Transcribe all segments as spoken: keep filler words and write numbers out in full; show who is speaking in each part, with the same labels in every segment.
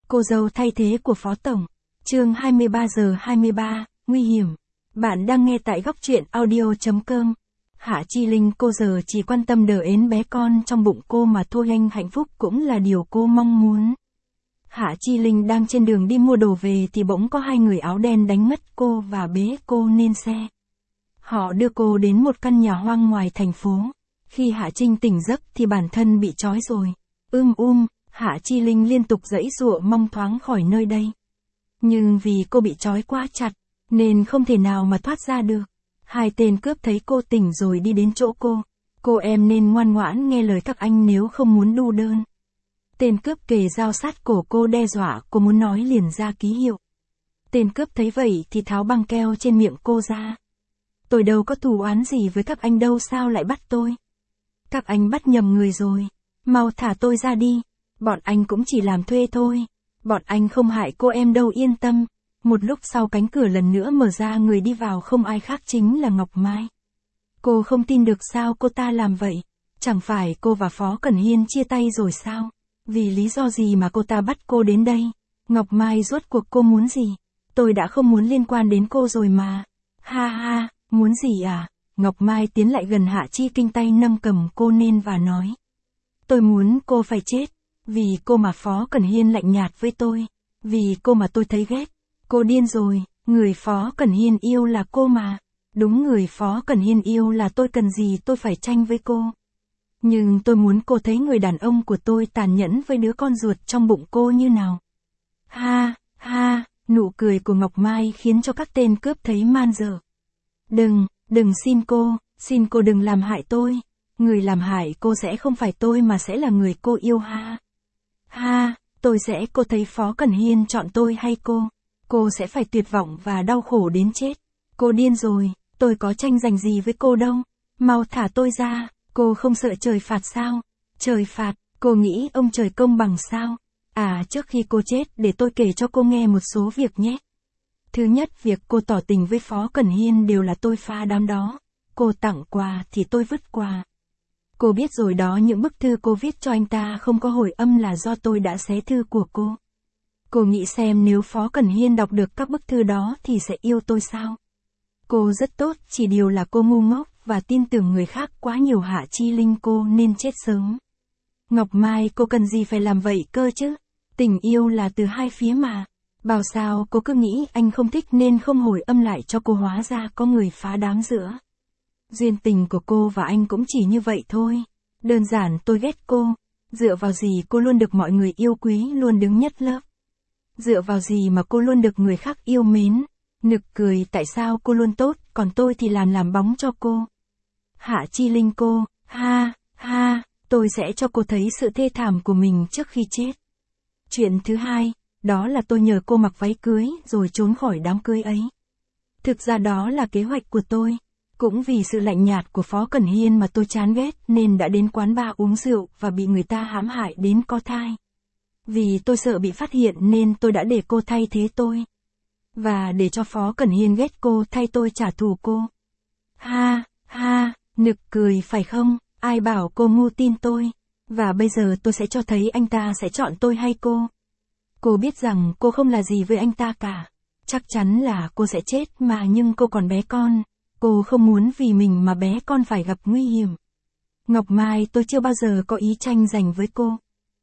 Speaker 1: Cô dâu thay thế của Phó Tổng. Chương hai mươi ba giờ hai mươi ba, nguy hiểm. Bạn đang nghe tại góc truyện audio chấm com. Hạ Chi Linh cô giờ chỉ quan tâm đờ ến bé con trong bụng cô mà thôi, anh hạnh phúc cũng là điều cô mong muốn. Hạ Chi Linh đang trên đường đi mua đồ về thì bỗng có hai người áo đen đánh mất cô và bế cô lên xe. Họ đưa cô đến một căn nhà hoang ngoài thành phố. Khi Hạ Trinh tỉnh giấc thì bản thân bị trói rồi. Ưm um, Hạ Chi Linh liên tục giãy giụa mong thoáng khỏi nơi đây. Nhưng vì cô bị trói quá chặt, nên không thể nào mà thoát ra được. Hai tên cướp thấy cô tỉnh rồi đi đến chỗ cô. Cô em nên ngoan ngoãn nghe lời các anh nếu không muốn đu đơn. Tên cướp kề dao sát cổ cô đe dọa, cô muốn nói liền ra ký hiệu. Tên cướp thấy vậy thì tháo băng keo trên miệng cô ra. Tôi đâu có thù oán gì với các anh đâu, sao lại bắt tôi? Các anh bắt nhầm người rồi. Mau thả tôi ra đi. Bọn anh cũng chỉ làm thuê thôi. Bọn anh không hại cô em đâu, yên tâm. Một lúc sau cánh cửa lần nữa mở ra, người đi vào không ai khác chính là Ngọc Mai. Cô không tin được sao cô ta làm vậy. Chẳng phải cô và Phó Cẩn Hiên chia tay rồi sao? Vì lý do gì mà cô ta bắt cô đến đây? Ngọc Mai rốt cuộc cô muốn gì? Tôi đã không muốn liên quan đến cô rồi mà. Ha ha, muốn gì à? Ngọc Mai tiến lại gần Hạ Chi Kinh, tay nâng cầm cô lên và nói. Tôi muốn cô phải chết. Vì cô mà Phó Cẩn Hiên lạnh nhạt với tôi. Vì cô mà tôi thấy ghét. Cô điên rồi, người Phó Cẩn Hiên yêu là cô mà. Đúng, người Phó Cẩn Hiên yêu là tôi, cần gì tôi phải tranh với cô. Nhưng tôi muốn cô thấy người đàn ông của tôi tàn nhẫn với đứa con ruột trong bụng cô như nào. Ha, ha, nụ cười của Ngọc Mai khiến cho các tên cướp thấy man dợ. Đừng, đừng, xin cô, xin cô đừng làm hại tôi. Người làm hại cô sẽ không phải tôi mà sẽ là người cô yêu. Ha. Ha, tôi sẽ, cô thấy Phó Cẩn Hiên chọn tôi hay cô? Cô sẽ phải tuyệt vọng và đau khổ đến chết. Cô điên rồi, tôi có tranh giành gì với cô đâu. Mau thả tôi ra, cô không sợ trời phạt sao? Trời phạt, cô nghĩ ông trời công bằng sao? À, trước khi cô chết để tôi kể cho cô nghe một số việc nhé. Thứ nhất, việc cô tỏ tình với Phó Cẩn Hiên đều là tôi phá đám đó. Cô tặng quà thì tôi vứt quà. Cô biết rồi đó, những bức thư cô viết cho anh ta không có hồi âm là do tôi đã xé thư của cô. Cô nghĩ xem nếu Phó Cẩn Hiên đọc được các bức thư đó thì sẽ yêu tôi sao? Cô rất tốt, chỉ điều là cô ngu ngốc và tin tưởng người khác quá nhiều. Hạ Chi Linh, cô nên chết sớm. Ngọc Mai, cô cần gì phải làm vậy cơ chứ? Tình yêu là từ hai phía mà. Bảo sao cô cứ nghĩ anh không thích nên không hồi âm lại cho cô, hóa ra có người phá đám giữa. Duyên tình của cô và anh cũng chỉ như vậy thôi. Đơn giản tôi ghét cô. Dựa vào gì cô luôn được mọi người yêu quý, luôn đứng nhất lớp? Dựa vào gì mà cô luôn được người khác yêu mến? Nực cười, tại sao cô luôn tốt, còn tôi thì làm làm bóng cho cô? Hạ Chi Linh, cô, ha, ha, tôi sẽ cho cô thấy sự thê thảm của mình trước khi chết. Chuyện thứ hai, đó là tôi nhờ cô mặc váy cưới rồi trốn khỏi đám cưới ấy. Thực ra đó là kế hoạch của tôi. Cũng vì sự lạnh nhạt của Phó Cẩn Hiên mà tôi chán ghét nên đã đến quán bar uống rượu và bị người ta hãm hại đến có thai. Vì tôi sợ bị phát hiện nên tôi đã để cô thay thế tôi. Và để cho Phó Cẩn Hiên ghét cô thay tôi trả thù cô. Ha, ha, nực cười phải không? Ai bảo cô ngu tin tôi? Và bây giờ tôi sẽ cho thấy anh ta sẽ chọn tôi hay cô. Cô biết rằng cô không là gì với anh ta cả. Chắc chắn là cô sẽ chết mà, nhưng cô còn bé con. Cô không muốn vì mình mà bé con phải gặp nguy hiểm. Ngọc Mai, tôi chưa bao giờ có ý tranh giành với cô.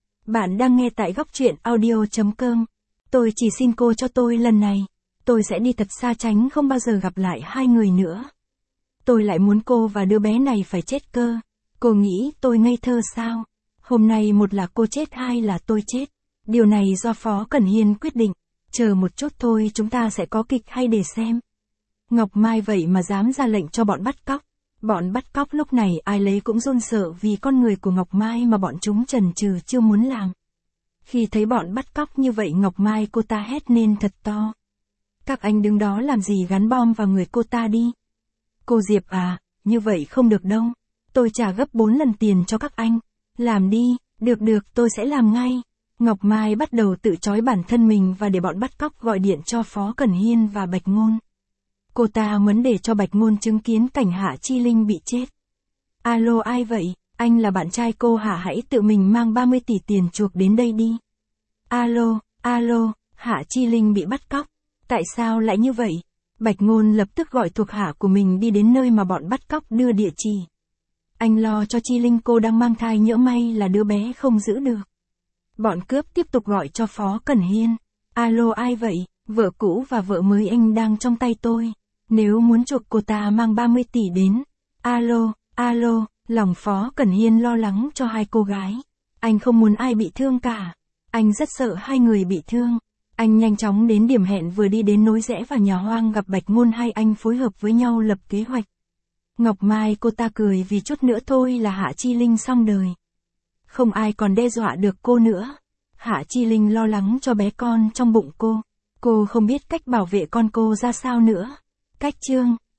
Speaker 1: Bạn đang nghe tại góc truyện audio chấm com. Tôi chỉ xin cô cho tôi lần này. Tôi sẽ đi thật xa, tránh không bao giờ gặp lại hai người nữa. Tôi lại muốn cô và đứa bé này phải chết cơ. Cô nghĩ tôi ngây thơ sao? Hôm nay một là cô chết, hai là tôi chết. Điều này do Phó Cẩn Hiên quyết định. Chờ một chút thôi, chúng ta sẽ có kịch hay để xem. Ngọc Mai vậy mà dám ra lệnh cho bọn bắt cóc. Bọn bắt cóc lúc này ai lấy cũng run sợ vì con người của Ngọc Mai mà bọn chúng chần chừ chưa muốn làm. Khi thấy bọn bắt cóc như vậy, Ngọc Mai cô ta hét lên thật to. Các anh đứng đó làm gì, gắn bom vào người cô ta đi. Cô Diệp à, như vậy không được đâu. Tôi trả gấp bốn lần tiền cho các anh. Làm đi, được được, tôi sẽ làm ngay. Ngọc Mai bắt đầu tự trói bản thân mình và để bọn bắt cóc gọi điện cho Phó Cẩn Hiên và Bạch Ngôn. Cô ta muốn để cho Bạch Ngôn chứng kiến cảnh Hạ Chi Linh bị chết. Alo, ai vậy? Anh là bạn trai cô hả? Hãy tự mình mang ba mươi tỷ tiền chuộc đến đây đi. Alo, Alo, Hạ Chi Linh bị bắt cóc. Tại sao lại như vậy? Bạch Ngôn lập tức gọi thuộc hạ của mình đi đến nơi mà bọn bắt cóc đưa địa chỉ. Anh lo cho Chi Linh cô đang mang thai, nhỡ may là đứa bé không giữ được. Bọn cướp tiếp tục gọi cho Phó Cẩn Hiên. Alo, ai vậy? Vợ cũ và vợ mới anh đang trong tay tôi. Nếu muốn chuộc cô ta mang ba mươi tỷ đến. Alo, alo, lòng Phó Cẩn Hiên lo lắng cho hai cô gái. Anh không muốn ai bị thương cả. Anh rất sợ hai người bị thương. Anh nhanh chóng đến điểm hẹn, vừa đi đến nối rẽ vào nhà hoang gặp Bạch Ngôn, hai anh phối hợp với nhau lập kế hoạch. Ngọc Mai cô ta cười vì chút nữa thôi là Hạ Chi Linh xong đời. Không ai còn đe dọa được cô nữa. Hạ Chi Linh lo lắng cho bé con trong bụng cô. Cô không biết cách bảo vệ con cô ra sao nữa. Cách chương